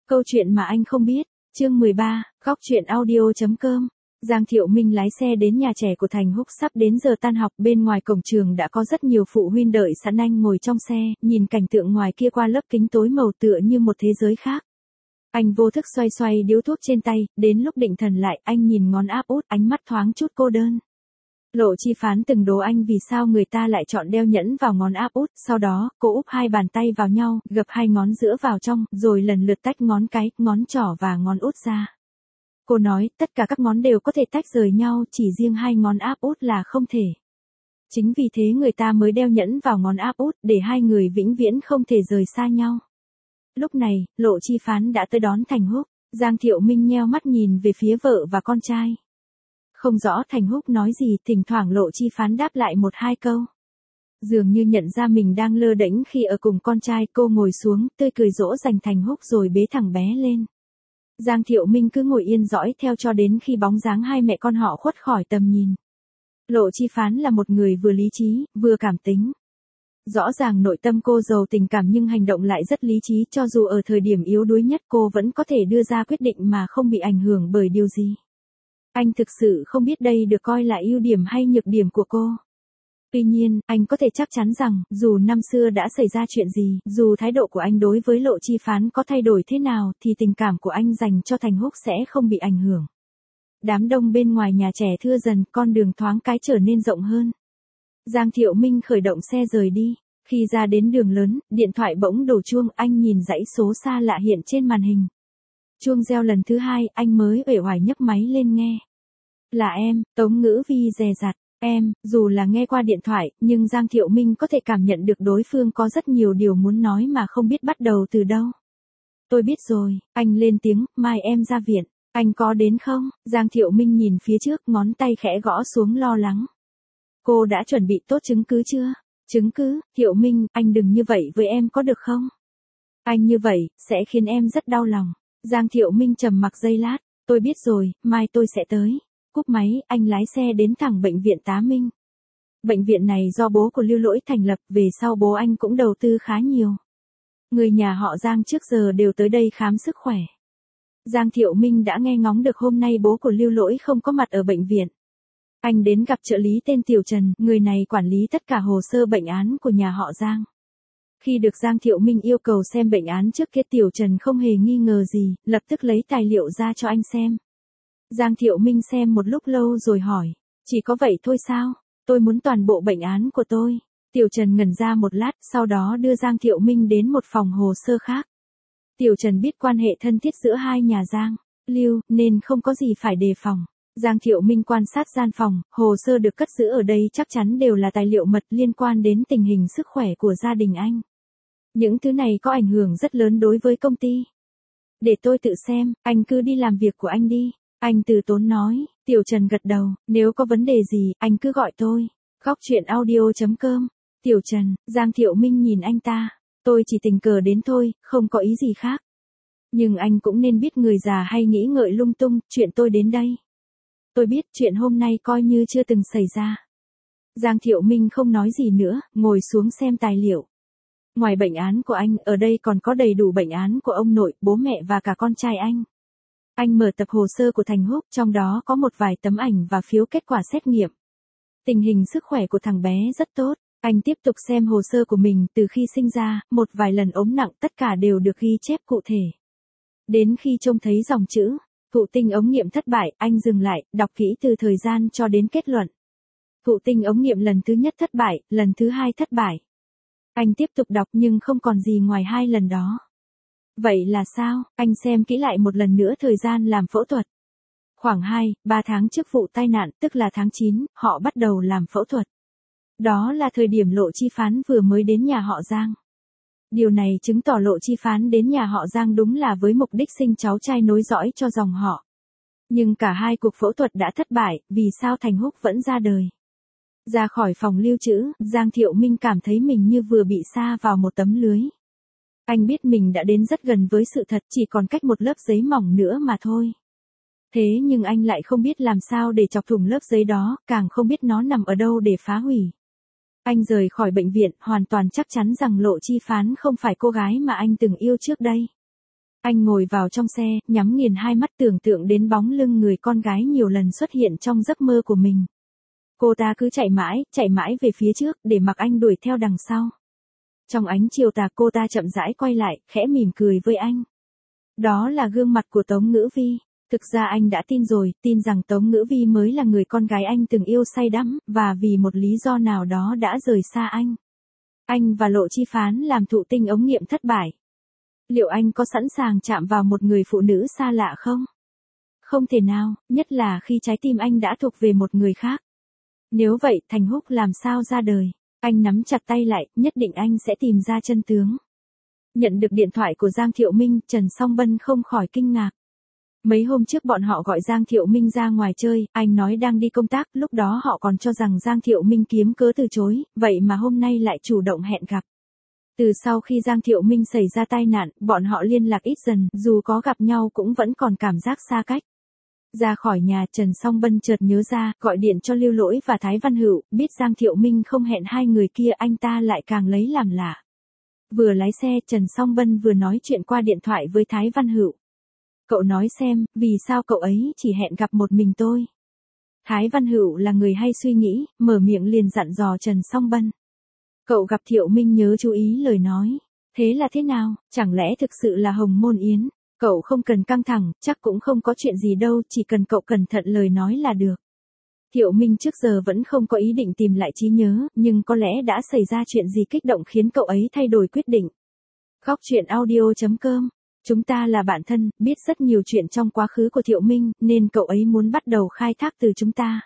Câu chuyện mà anh không biết, chương 13, góc chuyện audio.com. Giang Thiệu Minh lái xe đến nhà trẻ của Thành Húc, sắp đến giờ tan học, bên ngoài cổng trường đã có rất nhiều phụ huynh đợi sẵn anh ngồi trong xe, nhìn cảnh tượng ngoài kia qua lớp kính tối màu tựa như một thế giới khác. Anh vô thức xoay xoay điếu thuốc trên tay, đến lúc định thần lại, anh nhìn ngón áp út, ánh mắt thoáng chút cô đơn. Lộ Chi Phán từng đố anh vì sao người ta lại chọn đeo nhẫn vào ngón áp út, sau đó, cô úp hai bàn tay vào nhau, gập hai ngón giữa vào trong, rồi lần lượt tách ngón cái, ngón trỏ và ngón út ra. Cô nói, tất cả các ngón đều có thể tách rời nhau, chỉ riêng hai ngón áp út là không thể. Chính vì thế người ta mới đeo nhẫn vào ngón áp út, để hai người vĩnh viễn không thể rời xa nhau. Lúc này, Lộ Chi Phán đã tới đón Thành Húc. Giang Thiệu Minh nheo mắt nhìn về phía vợ và con trai. Không rõ Thành Húc nói gì, thỉnh thoảng Lộ Chi Phán đáp lại một hai câu. Dường như nhận ra mình đang lơ đễnh khi ở cùng con trai, cô ngồi xuống, tươi cười dỗ dành Thành Húc rồi bế thằng bé lên. Giang Thiệu Minh cứ ngồi yên dõi theo cho đến khi bóng dáng hai mẹ con họ khuất khỏi tầm nhìn. Lộ Chi Phán là một người vừa lý trí, vừa cảm tính. Rõ ràng nội tâm cô giàu tình cảm nhưng hành động lại rất lý trí, cho dù ở thời điểm yếu đuối nhất cô vẫn có thể đưa ra quyết định mà không bị ảnh hưởng bởi điều gì. Anh thực sự không biết đây được coi là ưu điểm hay nhược điểm của cô. Tuy nhiên, anh có thể chắc chắn rằng, dù năm xưa đã xảy ra chuyện gì, dù thái độ của anh đối với Lộ Chi Phán có thay đổi thế nào, thì tình cảm của anh dành cho Thành Húc sẽ không bị ảnh hưởng. Đám đông bên ngoài nhà trẻ thưa dần, con đường thoáng cái trở nên rộng hơn. Giang Thiệu Minh khởi động xe rời đi. Khi ra đến đường lớn, điện thoại bỗng đổ chuông, anh nhìn dãy số xa lạ hiện trên màn hình. Chuông reo lần thứ hai, anh mới uể oải nhấc máy lên nghe. Là em, Tống Ngữ Vi dè dặt. Em, dù là nghe qua điện thoại, nhưng Giang Thiệu Minh có thể cảm nhận được đối phương có rất nhiều điều muốn nói mà không biết bắt đầu từ đâu. Tôi biết rồi, anh lên tiếng, mai em ra viện. Anh có đến không? Giang Thiệu Minh nhìn phía trước, ngón tay khẽ gõ xuống lo lắng. Cô đã chuẩn bị tốt chứng cứ chưa? Chứng cứ, Thiệu Minh, anh đừng như vậy với em có được không? Anh như vậy, sẽ khiến em rất đau lòng. Giang Thiệu Minh trầm mặc giây lát, tôi biết rồi, mai tôi sẽ tới. Cúp máy, anh lái xe đến thẳng bệnh viện Tá Minh. Bệnh viện này do bố của Lưu Lỗi thành lập, về sau bố anh cũng đầu tư khá nhiều. Người nhà họ Giang trước giờ đều tới đây khám sức khỏe. Giang Thiệu Minh đã nghe ngóng được hôm nay bố của Lưu Lỗi không có mặt ở bệnh viện. Anh đến gặp trợ lý tên Tiểu Trần, người này quản lý tất cả hồ sơ bệnh án của nhà họ Giang. Khi được Giang Thiệu Minh yêu cầu xem bệnh án trước kia, Tiểu Trần không hề nghi ngờ gì, lập tức lấy tài liệu ra cho anh xem. Giang Thiệu Minh xem một lúc lâu rồi hỏi, chỉ có vậy thôi sao? Tôi muốn toàn bộ bệnh án của tôi. Tiểu Trần ngẩn ra một lát, sau đó đưa Giang Thiệu Minh đến một phòng hồ sơ khác. Tiểu Trần biết quan hệ thân thiết giữa hai nhà Giang, Lưu, nên không có gì phải đề phòng. Giang Thiệu Minh quan sát gian phòng, hồ sơ được cất giữ ở đây chắc chắn đều là tài liệu mật liên quan đến tình hình sức khỏe của gia đình anh. Những thứ này có ảnh hưởng rất lớn đối với công ty. Để tôi tự xem, anh cứ đi làm việc của anh đi. Anh từ tốn nói. Tiểu Trần gật đầu, nếu có vấn đề gì, anh cứ gọi tôi. Góc chuyện audio.com. Tiểu Trần, Giang Thiệu Minh nhìn anh ta. Tôi chỉ tình cờ đến thôi, không có ý gì khác. Nhưng anh cũng nên biết người già hay nghĩ ngợi lung tung, chuyện tôi đến đây. Tôi biết chuyện hôm nay coi như chưa từng xảy ra. Giang Thiệu Minh không nói gì nữa, ngồi xuống xem tài liệu. Ngoài bệnh án của anh, ở đây còn có đầy đủ bệnh án của ông nội, bố mẹ và cả con trai anh. Anh mở tập hồ sơ của Thành Húc, trong đó có một vài tấm ảnh và phiếu kết quả xét nghiệm. Tình hình sức khỏe của thằng bé rất tốt. Anh tiếp tục xem hồ sơ của mình từ khi sinh ra, một vài lần ốm nặng, tất cả đều được ghi chép cụ thể. Đến khi trông thấy dòng chữ thụ tinh ống nghiệm thất bại, anh dừng lại, đọc kỹ từ thời gian cho đến kết luận. Thụ tinh ống nghiệm lần thứ nhất thất bại, lần thứ hai thất bại. Anh tiếp tục đọc nhưng không còn gì ngoài hai lần đó. Vậy là sao? Anh xem kỹ lại một lần nữa thời gian làm phẫu thuật. Khoảng 2-3 tháng trước vụ tai nạn, tức là tháng 9, họ bắt đầu làm phẫu thuật. Đó là thời điểm Lộ Chi Phán vừa mới đến nhà họ Giang. Điều này chứng tỏ Lộ Chi Phán đến nhà họ Giang đúng là với mục đích sinh cháu trai nối dõi cho dòng họ. Nhưng cả hai cuộc phẫu thuật đã thất bại, vì sao Thành Húc vẫn ra đời? Ra khỏi phòng lưu trữ, Giang Thiệu Minh cảm thấy mình như vừa bị sa vào một tấm lưới. Anh biết mình đã đến rất gần với sự thật, chỉ còn cách một lớp giấy mỏng nữa mà thôi. Thế nhưng anh lại không biết làm sao để chọc thủng lớp giấy đó, càng không biết nó nằm ở đâu để phá hủy. Anh rời khỏi bệnh viện, hoàn toàn chắc chắn rằng Lộ Chi Phán không phải cô gái mà anh từng yêu trước đây. Anh ngồi vào trong xe, nhắm nghiền hai mắt tưởng tượng đến bóng lưng người con gái nhiều lần xuất hiện trong giấc mơ của mình. Cô ta cứ chạy mãi về phía trước để mặc anh đuổi theo đằng sau. Trong ánh chiều tà cô ta chậm rãi quay lại, khẽ mỉm cười với anh. Đó là gương mặt của Tống Ngữ Vi. Thực ra anh đã tin rồi, tin rằng Tống Ngữ Vi mới là người con gái anh từng yêu say đắm, và vì một lý do nào đó đã rời xa anh. Anh và Lộ Chi Phán làm thụ tinh ống nghiệm thất bại. Liệu anh có sẵn sàng chạm vào một người phụ nữ xa lạ không? Không thể nào, nhất là khi trái tim anh đã thuộc về một người khác. Nếu vậy, Thành Húc làm sao ra đời? Anh nắm chặt tay lại, nhất định anh sẽ tìm ra chân tướng. Nhận được điện thoại của Giang Thiệu Minh, Trần Song Bân không khỏi kinh ngạc. Mấy hôm trước bọn họ gọi Giang Thiệu Minh ra ngoài chơi, anh nói đang đi công tác, lúc đó họ còn cho rằng Giang Thiệu Minh kiếm cớ từ chối, vậy mà hôm nay lại chủ động hẹn gặp. Từ sau khi Giang Thiệu Minh xảy ra tai nạn, bọn họ liên lạc ít dần, dù có gặp nhau cũng vẫn còn cảm giác xa cách. Ra khỏi nhà, Trần Song Bân chợt nhớ ra, gọi điện cho Lưu Lỗi và Thái Văn Hữu, biết Giang Thiệu Minh không hẹn hai người kia, anh ta lại càng lấy làm lạ. Vừa lái xe, Trần Song Bân vừa nói chuyện qua điện thoại với Thái Văn Hữu. Cậu nói xem, vì sao cậu ấy chỉ hẹn gặp một mình tôi? Thái Văn Hữu là người hay suy nghĩ, mở miệng liền dặn dò Trần Song Bân. Cậu gặp Thiệu Minh nhớ chú ý lời nói. Thế là thế nào, chẳng lẽ thực sự là Hồng Môn Yến? Cậu không cần căng thẳng, chắc cũng không có chuyện gì đâu, chỉ cần cậu cẩn thận lời nói là được. Thiệu Minh trước giờ vẫn không có ý định tìm lại trí nhớ, nhưng có lẽ đã xảy ra chuyện gì kích động khiến cậu ấy thay đổi quyết định. Góc truyện audio.com. Chúng ta là bạn thân, biết rất nhiều chuyện trong quá khứ của Thiệu Minh, nên cậu ấy muốn bắt đầu khai thác từ chúng ta.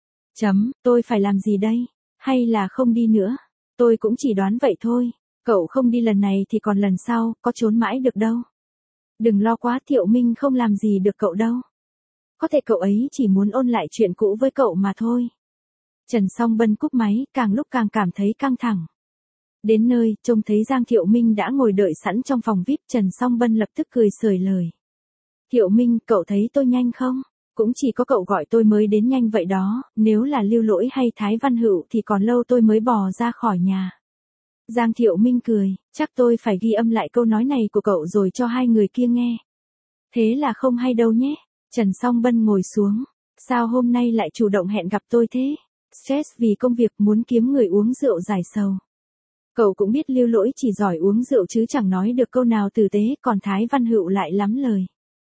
Tôi phải làm gì đây? Hay là không đi nữa? Tôi cũng chỉ đoán vậy thôi. Cậu không đi lần này thì còn lần sau, có trốn mãi được đâu. Đừng lo quá, Thiệu Minh không làm gì được cậu đâu. Có thể cậu ấy chỉ muốn ôn lại chuyện cũ với cậu mà thôi. Trần Song Bân cúp máy, càng lúc càng cảm thấy căng thẳng. Đến nơi, trông thấy Giang Thiệu Minh đã ngồi đợi sẵn trong phòng VIP, Trần Song Bân lập tức cười xởi lời. Thiệu Minh, cậu thấy tôi nhanh không? Cũng chỉ có cậu gọi tôi mới đến nhanh vậy đó, nếu là Lưu Lỗi hay Thái Văn Hữu thì còn lâu tôi mới bò ra khỏi nhà. Giang Thiệu Minh cười, chắc tôi phải ghi âm lại câu nói này của cậu rồi cho hai người kia nghe. Thế là không hay đâu nhé. Trần Song Bân ngồi xuống. Sao hôm nay lại chủ động hẹn gặp tôi thế? Stress vì công việc, muốn kiếm người uống rượu giải sầu. Cậu cũng biết Lưu Lỗi chỉ giỏi uống rượu chứ chẳng nói được câu nào tử tế, còn Thái Văn Hữu lại lắm lời.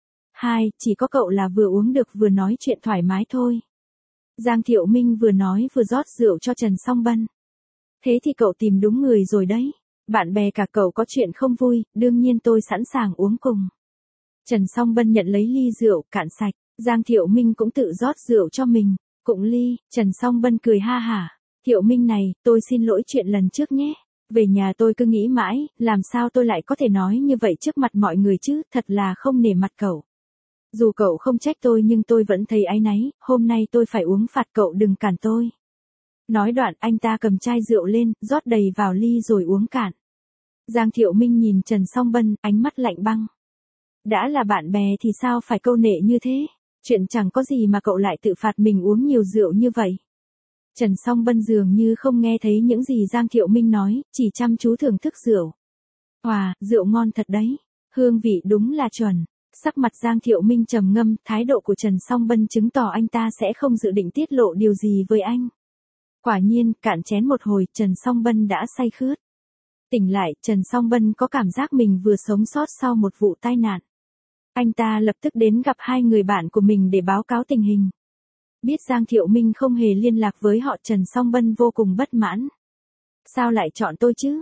Chỉ có cậu là vừa uống được vừa nói chuyện thoải mái thôi. Giang Thiệu Minh vừa nói vừa rót rượu cho Trần Song Bân. Thế thì cậu tìm đúng người rồi đấy. Bạn bè cả cậu có chuyện không vui, đương nhiên tôi sẵn sàng uống cùng. Trần Song Bân nhận lấy ly rượu, cạn sạch. Giang Thiệu Minh cũng tự rót rượu cho mình. Cụng ly, Trần Song Bân cười ha hả. Thiệu Minh này, tôi xin lỗi chuyện lần trước nhé. Về nhà tôi cứ nghĩ mãi, làm sao tôi lại có thể nói như vậy trước mặt mọi người chứ, thật là không nể mặt cậu. Dù cậu không trách tôi nhưng tôi vẫn thấy áy náy, hôm nay tôi phải uống phạt cậu đừng cản tôi. Nói đoạn anh ta cầm chai rượu lên, rót đầy vào ly rồi uống cạn. Giang Thiệu Minh nhìn Trần Song Bân, ánh mắt lạnh băng. Đã là bạn bè thì sao phải câu nệ như thế? Chuyện chẳng có gì mà cậu lại tự phạt mình uống nhiều rượu như vậy. Trần Song Bân dường như không nghe thấy những gì Giang Thiệu Minh nói, chỉ chăm chú thưởng thức rượu. Wow, rượu ngon thật đấy. Hương vị đúng là chuẩn. Sắc mặt Giang Thiệu Minh trầm ngâm, thái độ của Trần Song Bân chứng tỏ anh ta sẽ không dự định tiết lộ điều gì với anh. Quả nhiên, cạn chén một hồi, Trần Song Bân đã say khướt. Tỉnh lại, Trần Song Bân có cảm giác mình vừa sống sót sau một vụ tai nạn. Anh ta lập tức đến gặp hai người bạn của mình để báo cáo tình hình. Biết Giang Thiệu Minh không hề liên lạc với họ, Trần Song Bân vô cùng bất mãn. Sao lại chọn tôi chứ?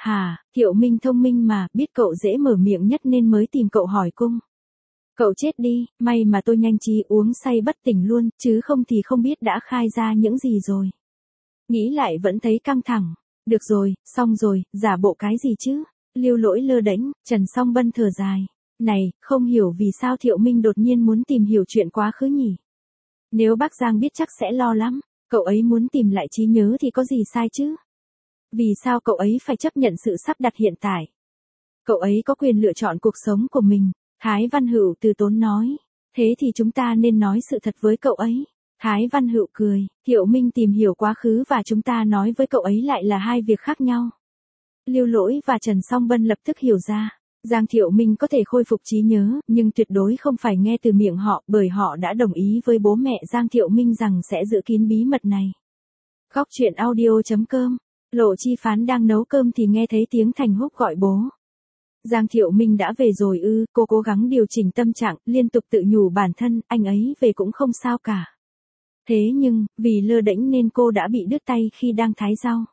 Thiệu Minh thông minh mà, biết cậu dễ mở miệng nhất nên mới tìm cậu hỏi cung. Cậu chết đi, may mà tôi nhanh trí uống say bất tỉnh luôn, chứ không thì không biết đã khai ra những gì rồi. Nghĩ lại vẫn thấy căng thẳng. Được rồi, xong rồi, giả bộ cái gì chứ? Lưu Lỗi lơ đễnh, Trần Song Bân thở dài. Này, không hiểu vì sao Thiệu Minh đột nhiên muốn tìm hiểu chuyện quá khứ nhỉ? Nếu bác Giang biết chắc sẽ lo lắm. Cậu ấy muốn tìm lại trí nhớ thì có gì sai chứ? Vì sao cậu ấy phải chấp nhận sự sắp đặt hiện tại? Cậu ấy có quyền lựa chọn cuộc sống của mình. Thái Văn Hữu từ tốn nói. Thế thì chúng ta nên nói sự thật với cậu ấy. Thái Văn Hữu cười. Thiệu Minh tìm hiểu quá khứ và chúng ta nói với cậu ấy lại là hai việc khác nhau. Lưu Lỗi và Trần Song Bân lập tức hiểu ra. Giang Thiệu Minh có thể khôi phục trí nhớ, nhưng tuyệt đối không phải nghe từ miệng họ, bởi họ đã đồng ý với bố mẹ Giang Thiệu Minh rằng sẽ giữ kín bí mật này. Góc truyện audio.com. Lộ Chi Phán đang nấu cơm thì nghe thấy tiếng Thành Húc gọi bố. Giang Thiệu Minh đã về rồi ư? Cô cố gắng điều chỉnh tâm trạng, liên tục tự nhủ bản thân, anh ấy về cũng không sao cả. Thế nhưng, vì lơ đễnh nên cô đã bị đứt tay khi đang thái rau.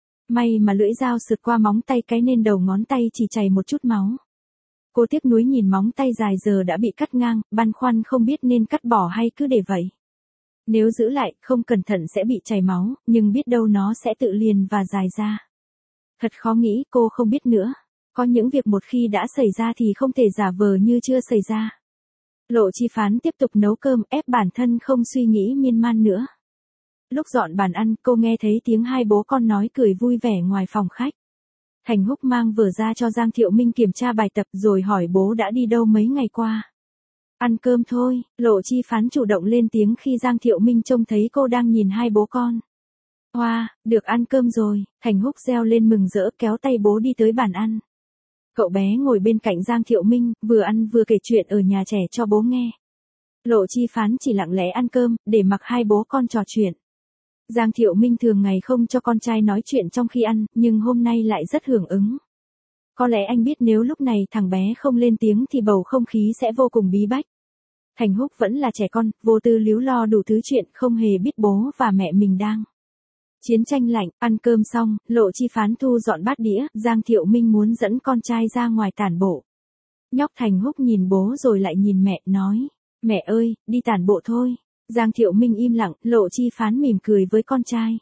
May mà lưỡi dao sượt qua móng tay cái nên đầu ngón tay chỉ chảy một chút máu. Cô tiếc nuối nhìn móng tay dài giờ đã bị cắt ngang, băn khoăn không biết nên cắt bỏ hay cứ để vậy. Nếu giữ lại, không cẩn thận sẽ bị chảy máu, nhưng biết đâu nó sẽ tự liền và dài ra. Thật khó nghĩ, cô không biết nữa. Có những việc một khi đã xảy ra thì không thể giả vờ như chưa xảy ra. Lộ Chi Phán tiếp tục nấu cơm, ép bản thân không suy nghĩ miên man nữa. Lúc dọn bàn ăn, cô nghe thấy tiếng hai bố con nói cười vui vẻ ngoài phòng khách. Thành Húc mang vở ra cho Giang Thiệu Minh kiểm tra bài tập rồi hỏi bố đã đi đâu mấy ngày qua. Ăn cơm thôi, Lộ Chi Phán chủ động lên tiếng khi Giang Thiệu Minh trông thấy cô đang nhìn hai bố con. Hoa, được ăn cơm rồi, Thành Húc reo lên mừng rỡ kéo tay bố đi tới bàn ăn. Cậu bé ngồi bên cạnh Giang Thiệu Minh, vừa ăn vừa kể chuyện ở nhà trẻ cho bố nghe. Lộ Chi Phán chỉ lặng lẽ ăn cơm, để mặc hai bố con trò chuyện. Giang Thiệu Minh thường ngày không cho con trai nói chuyện trong khi ăn, nhưng hôm nay lại rất hưởng ứng. Có lẽ anh biết nếu lúc này thằng bé không lên tiếng thì bầu không khí sẽ vô cùng bí bách. Thành Húc vẫn là trẻ con, vô tư líu lo đủ thứ chuyện, không hề biết bố và mẹ mình đang chiến tranh lạnh. Ăn cơm xong, Lộ Chi Phán thu dọn bát đĩa, Giang Thiệu Minh muốn dẫn con trai ra ngoài tản bộ. Nhóc Thành Húc nhìn bố rồi lại nhìn mẹ, nói, mẹ ơi, đi tản bộ thôi. Giang Thiệu Minh im lặng, Lộ Chi Phán mỉm cười với con trai.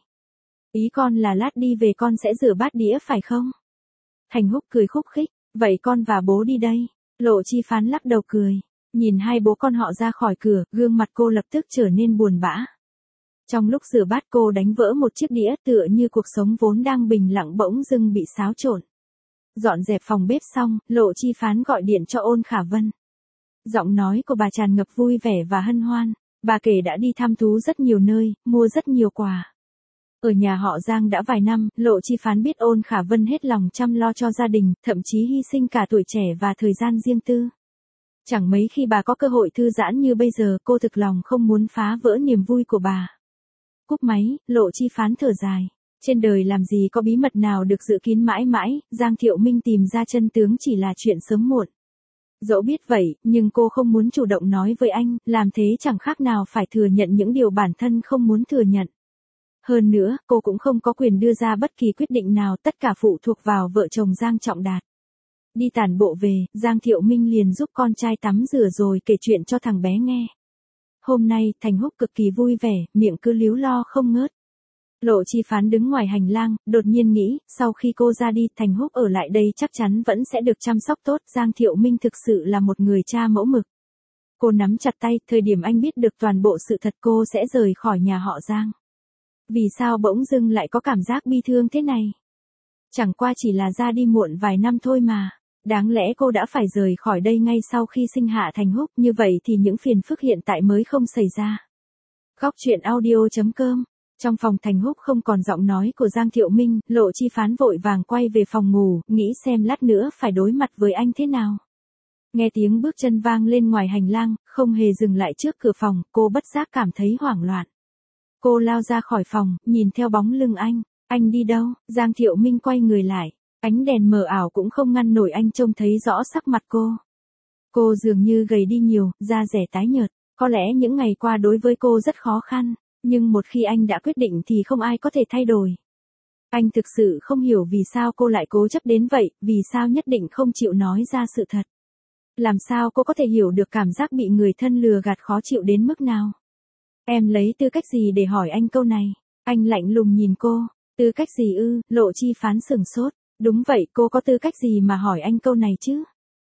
Ý con là lát đi về con sẽ rửa bát đĩa phải không? Thành Húc cười khúc khích, vậy con và bố đi đây. Lộ Chi Phán lắc đầu cười, nhìn hai bố con họ ra khỏi cửa, gương mặt cô lập tức trở nên buồn bã. Trong lúc rửa bát cô đánh vỡ một chiếc đĩa, tựa như cuộc sống vốn đang bình lặng bỗng dưng bị xáo trộn. Dọn dẹp phòng bếp xong, Lộ Chi Phán gọi điện cho Ôn Khả Vân. Giọng nói của bà tràn ngập vui vẻ và hân hoan. Bà kể đã đi thăm thú rất nhiều nơi, mua rất nhiều quà. Ở nhà họ Giang đã vài năm, Lộ Chi Phán biết Ôn Khả Vân hết lòng chăm lo cho gia đình, thậm chí hy sinh cả tuổi trẻ và thời gian riêng tư. Chẳng mấy khi bà có cơ hội thư giãn như bây giờ, cô thực lòng không muốn phá vỡ niềm vui của bà. Cúp máy, Lộ Chi Phán thở dài. Trên đời làm gì có bí mật nào được giữ kín mãi mãi, Giang Thiệu Minh tìm ra chân tướng chỉ là chuyện sớm muộn. Dẫu biết vậy, nhưng cô không muốn chủ động nói với anh, làm thế chẳng khác nào phải thừa nhận những điều bản thân không muốn thừa nhận. Hơn nữa, cô cũng không có quyền đưa ra bất kỳ quyết định nào, tất cả phụ thuộc vào vợ chồng Giang Trọng Đạt. Đi tản bộ về, Giang Thiệu Minh liền giúp con trai tắm rửa rồi kể chuyện cho thằng bé nghe. Hôm nay, Thành Húc cực kỳ vui vẻ, miệng cứ líu lo không ngớt. Lộ Chi Phán đứng ngoài hành lang, đột nhiên nghĩ, sau khi cô ra đi, Thành Húc ở lại đây chắc chắn vẫn sẽ được chăm sóc tốt. Giang Thiệu Minh thực sự là một người cha mẫu mực. Cô nắm chặt tay, thời điểm anh biết được toàn bộ sự thật cô sẽ rời khỏi nhà họ Giang. Vì sao bỗng dưng lại có cảm giác bi thương thế này? Chẳng qua chỉ là ra đi muộn vài năm thôi mà. Đáng lẽ cô đã phải rời khỏi đây ngay sau khi sinh hạ Thành Húc, như vậy thì những phiền phức hiện tại mới không xảy ra. Góc truyện audio.com. Trong phòng Thành Húc không còn giọng nói của Giang Thiệu Minh, Lộ Chi Phán vội vàng quay về phòng ngủ, nghĩ xem lát nữa phải đối mặt với anh thế nào. Nghe tiếng bước chân vang lên ngoài hành lang, không hề dừng lại trước cửa phòng, cô bất giác cảm thấy hoảng loạn. Cô lao ra khỏi phòng, nhìn theo bóng lưng anh đi đâu? Giang Thiệu Minh quay người lại, ánh đèn mờ ảo cũng không ngăn nổi anh trông thấy rõ sắc mặt cô. Cô dường như gầy đi nhiều, da dẻ tái nhợt, có lẽ những ngày qua đối với cô rất khó khăn. Nhưng một khi anh đã quyết định thì không ai có thể thay đổi. Anh thực sự không hiểu vì sao cô lại cố chấp đến vậy, vì sao nhất định không chịu nói ra sự thật. Làm sao cô có thể hiểu được cảm giác bị người thân lừa gạt khó chịu đến mức nào? Em lấy tư cách gì để hỏi anh câu này? Anh lạnh lùng nhìn cô. Tư cách gì ư? Lộ Chi Phán sửng sốt. Đúng vậy, cô có tư cách gì mà hỏi anh câu này chứ?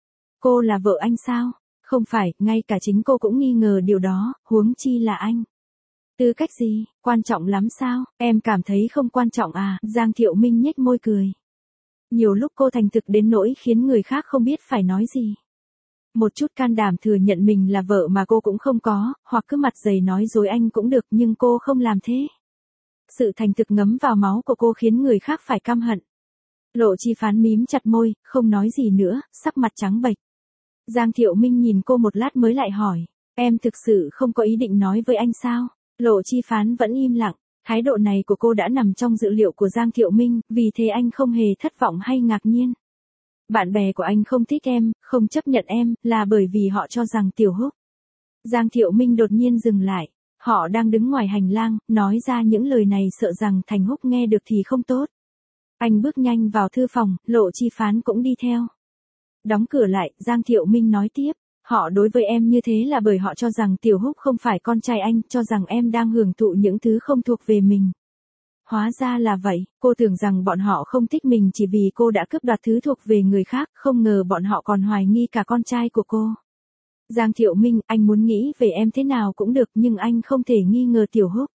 Cô là vợ anh sao? Không phải, ngay cả chính cô cũng nghi ngờ điều đó, huống chi là anh. Tư cách gì, quan trọng lắm sao? Em cảm thấy không quan trọng à? Giang Thiệu Minh nhếch môi cười. Nhiều lúc cô thành thực đến nỗi khiến người khác không biết phải nói gì. Một chút can đảm thừa nhận mình là vợ mà cô cũng không có, hoặc cứ mặt dày nói dối anh cũng được, nhưng cô không làm thế. Sự thành thực ngấm vào máu của cô khiến người khác phải căm hận. Lộ Chi Phán mím chặt môi, không nói gì nữa, sắc mặt trắng bệch. Giang Thiệu Minh nhìn cô một lát mới lại hỏi, em thực sự không có ý định nói với anh sao? Lộ Chi Phán vẫn im lặng, thái độ này của cô đã nằm trong dự liệu của Giang Thiệu Minh, vì thế anh không hề thất vọng hay ngạc nhiên. Bạn bè của anh không thích em, không chấp nhận em, là bởi vì họ cho rằng Tiểu Húc. Giang Thiệu Minh đột nhiên dừng lại, họ đang đứng ngoài hành lang, nói ra những lời này sợ rằng Thành Húc nghe được thì không tốt. Anh bước nhanh vào thư phòng, Lộ Chi Phán cũng đi theo. Đóng cửa lại, Giang Thiệu Minh nói tiếp, họ đối với em như thế là bởi họ cho rằng Tiểu Húc không phải con trai anh, cho rằng em đang hưởng thụ những thứ không thuộc về mình. Hóa ra là vậy, cô tưởng rằng bọn họ không thích mình chỉ vì cô đã cướp đoạt thứ thuộc về người khác, không ngờ bọn họ còn hoài nghi cả con trai của cô. Giang Thiệu Minh, anh muốn nghĩ về em thế nào cũng được nhưng anh không thể nghi ngờ Tiểu Húc.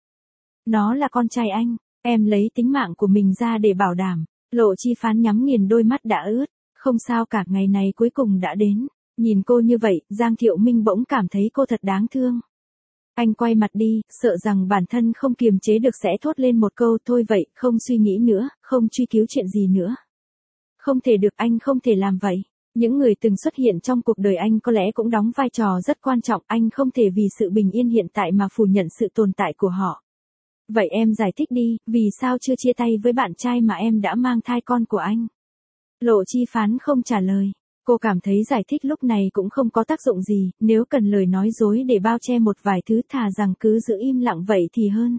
Nó là con trai anh, em lấy tính mạng của mình ra để bảo đảm. Lộ Chi Phán nhắm nghiền đôi mắt đã ướt, không sao cả, ngày này cuối cùng đã đến. Nhìn cô như vậy, Giang Thiệu Minh bỗng cảm thấy cô thật đáng thương. Anh quay mặt đi, sợ rằng bản thân không kiềm chế được sẽ thốt lên một câu thôi vậy, không suy nghĩ nữa, không truy cứu chuyện gì nữa. Không thể được, anh không thể làm vậy. Những người từng xuất hiện trong cuộc đời anh có lẽ cũng đóng vai trò rất quan trọng, anh không thể vì sự bình yên hiện tại mà phủ nhận sự tồn tại của họ. Vậy em giải thích đi, vì sao chưa chia tay với bạn trai mà em đã mang thai con của anh? Lộ Chi Phán không trả lời. Cô cảm thấy giải thích lúc này cũng không có tác dụng gì, nếu cần lời nói dối để bao che một vài thứ thà rằng cứ giữ im lặng vậy thì hơn.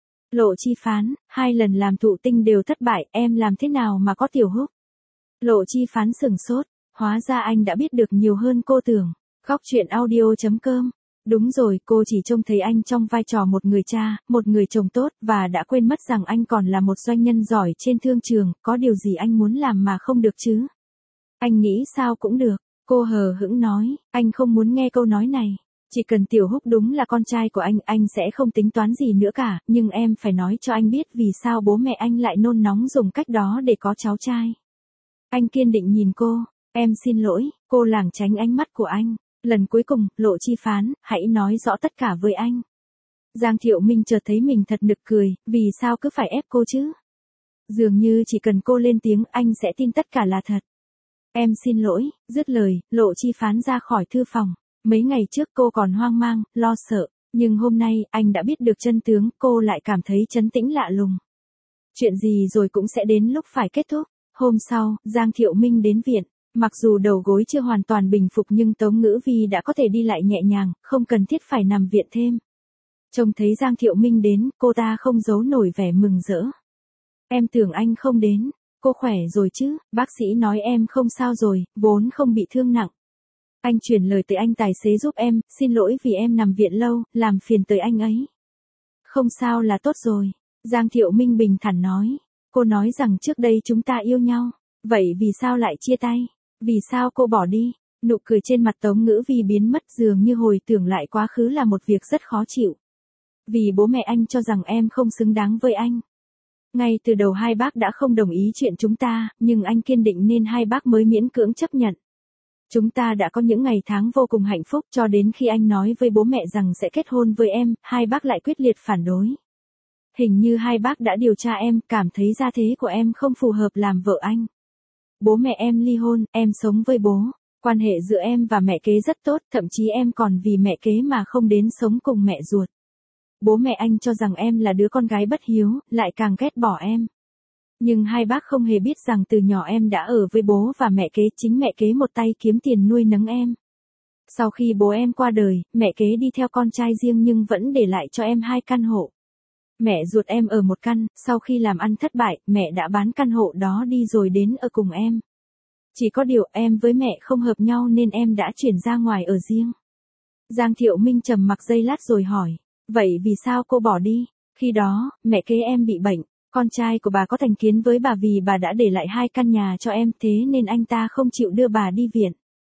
Lộ Chi Phán, 2 lần làm thụ tinh đều thất bại, em làm thế nào mà có Tiểu Húc? Lộ Chi Phán sửng sốt, hóa ra anh đã biết được nhiều hơn cô tưởng. Góc truyện audio.com. Đúng rồi, cô chỉ trông thấy anh trong vai trò một người cha, một người chồng tốt, và đã quên mất rằng anh còn là một doanh nhân giỏi trên thương trường, có điều gì anh muốn làm mà không được chứ? Anh nghĩ sao cũng được, cô hờ hững nói, anh không muốn nghe câu nói này. Chỉ cần Tiểu Húc đúng là con trai của anh sẽ không tính toán gì nữa cả, nhưng em phải nói cho anh biết vì sao bố mẹ anh lại nôn nóng dùng cách đó để có cháu trai. Anh kiên định nhìn cô, em xin lỗi, cô lảng tránh ánh mắt của anh. Lần cuối cùng, Lộ Chi Phán, hãy nói rõ tất cả với anh. Giang Thiệu Minh chợt thấy mình thật nực cười, vì sao cứ phải ép cô chứ? Dường như chỉ cần cô lên tiếng anh sẽ tin tất cả là thật. Em xin lỗi, dứt lời, Lộ Chi Phán ra khỏi thư phòng. Mấy ngày trước cô còn hoang mang, lo sợ, nhưng hôm nay anh đã biết được chân tướng, cô lại cảm thấy trấn tĩnh lạ lùng. Chuyện gì rồi cũng sẽ đến lúc phải kết thúc. Hôm sau, Giang Thiệu Minh đến viện. Mặc dù đầu gối chưa hoàn toàn bình phục nhưng Tống Ngữ Vi đã có thể đi lại nhẹ nhàng, không cần thiết phải nằm viện thêm. Trông thấy Giang Thiệu Minh đến, cô ta không giấu nổi vẻ mừng rỡ. Em tưởng anh không đến, cô khỏe rồi chứ, bác sĩ nói em không sao rồi, vốn không bị thương nặng. Anh chuyển lời tới anh tài xế giúp em, xin lỗi vì em nằm viện lâu, làm phiền tới anh ấy. Không sao là tốt rồi, Giang Thiệu Minh bình thản nói. Cô nói rằng trước đây chúng ta yêu nhau, vậy vì sao lại chia tay? Vì sao cô bỏ đi? Nụ cười trên mặt Tống Ngữ Vi biến mất, dường như hồi tưởng lại quá khứ là một việc rất khó chịu. Vì bố mẹ anh cho rằng em không xứng đáng với anh. Ngay từ đầu hai bác đã không đồng ý chuyện chúng ta, nhưng anh kiên định nên hai bác mới miễn cưỡng chấp nhận. Chúng ta đã có những ngày tháng vô cùng hạnh phúc cho đến khi anh nói với bố mẹ rằng sẽ kết hôn với em, hai bác lại quyết liệt phản đối. Hình như hai bác đã điều tra em, cảm thấy gia thế của em không phù hợp làm vợ anh. Bố mẹ em ly hôn, em sống với bố. Quan hệ giữa em và mẹ kế rất tốt, thậm chí em còn vì mẹ kế mà không đến sống cùng mẹ ruột. Bố mẹ anh cho rằng em là đứa con gái bất hiếu, lại càng ghét bỏ em. Nhưng hai bác không hề biết rằng từ nhỏ em đã ở với bố và mẹ kế, chính mẹ kế một tay kiếm tiền nuôi nấng em. Sau khi bố em qua đời, mẹ kế đi theo con trai riêng nhưng vẫn để lại cho em 2 căn hộ. Mẹ ruột em ở một căn, sau khi làm ăn thất bại, mẹ đã bán căn hộ đó đi rồi đến ở cùng em. Chỉ có điều em với mẹ không hợp nhau nên em đã chuyển ra ngoài ở riêng. Giang Thiệu Minh trầm mặc giây lát rồi hỏi, vậy vì sao cô bỏ đi? Khi đó, mẹ kế em bị bệnh, con trai của bà có thành kiến với bà vì bà đã để lại 2 căn nhà cho em, thế nên anh ta không chịu đưa bà đi viện.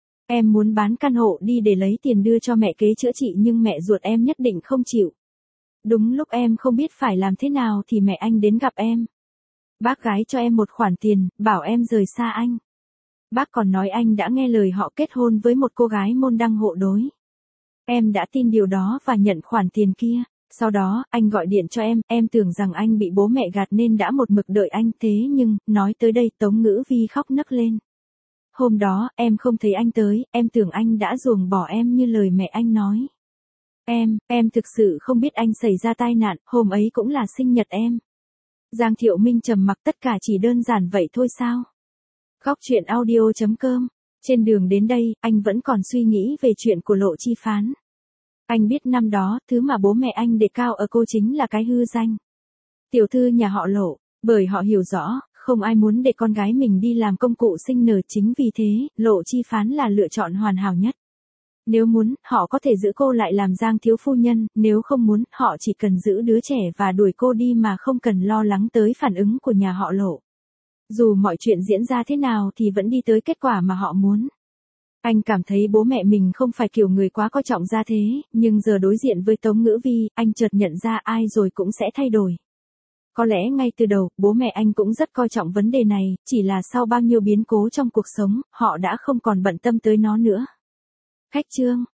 Em muốn bán căn hộ đi để lấy tiền đưa cho mẹ kế chữa trị nhưng mẹ ruột em nhất định không chịu. Đúng lúc em không biết phải làm thế nào thì mẹ anh đến gặp em. Bác gái cho em một khoản tiền, bảo em rời xa anh. Bác còn nói anh đã nghe lời họ kết hôn với một cô gái môn đăng hộ đối. Em đã tin điều đó và nhận khoản tiền kia. Sau đó, anh gọi điện cho em tưởng rằng anh bị bố mẹ gạt nên đã một mực đợi anh, thế nhưng, nói tới đây Tống Ngữ Vi khóc nấc lên. Hôm đó, em không thấy anh tới, em tưởng anh đã ruồng bỏ em như lời mẹ anh nói. Em thực sự không biết anh xảy ra tai nạn, hôm ấy cũng là sinh nhật em. Giang Thiệu Minh trầm mặc, tất cả chỉ đơn giản vậy thôi sao? Góc truyện audio.com. Trên đường đến đây, anh vẫn còn suy nghĩ về chuyện của Lộ Chi Phán. Anh biết năm đó, thứ mà bố mẹ anh đề cao ở cô chính là cái hư danh. Tiểu thư nhà họ Lộ, bởi họ hiểu rõ, không ai muốn để con gái mình đi làm công cụ sinh nở, chính vì thế, Lộ Chi Phán là lựa chọn hoàn hảo nhất. Nếu muốn, họ có thể giữ cô lại làm Giang thiếu phu nhân, nếu không muốn, họ chỉ cần giữ đứa trẻ và đuổi cô đi mà không cần lo lắng tới phản ứng của nhà họ Lộ. Dù mọi chuyện diễn ra thế nào thì vẫn đi tới kết quả mà họ muốn. Anh cảm thấy bố mẹ mình không phải kiểu người quá coi trọng gia thế, nhưng giờ đối diện với Tống Ngữ Vi, anh chợt nhận ra ai rồi cũng sẽ thay đổi. Có lẽ ngay từ đầu, bố mẹ anh cũng rất coi trọng vấn đề này, chỉ là sau bao nhiêu biến cố trong cuộc sống, họ đã không còn bận tâm tới nó nữa. Khách chương.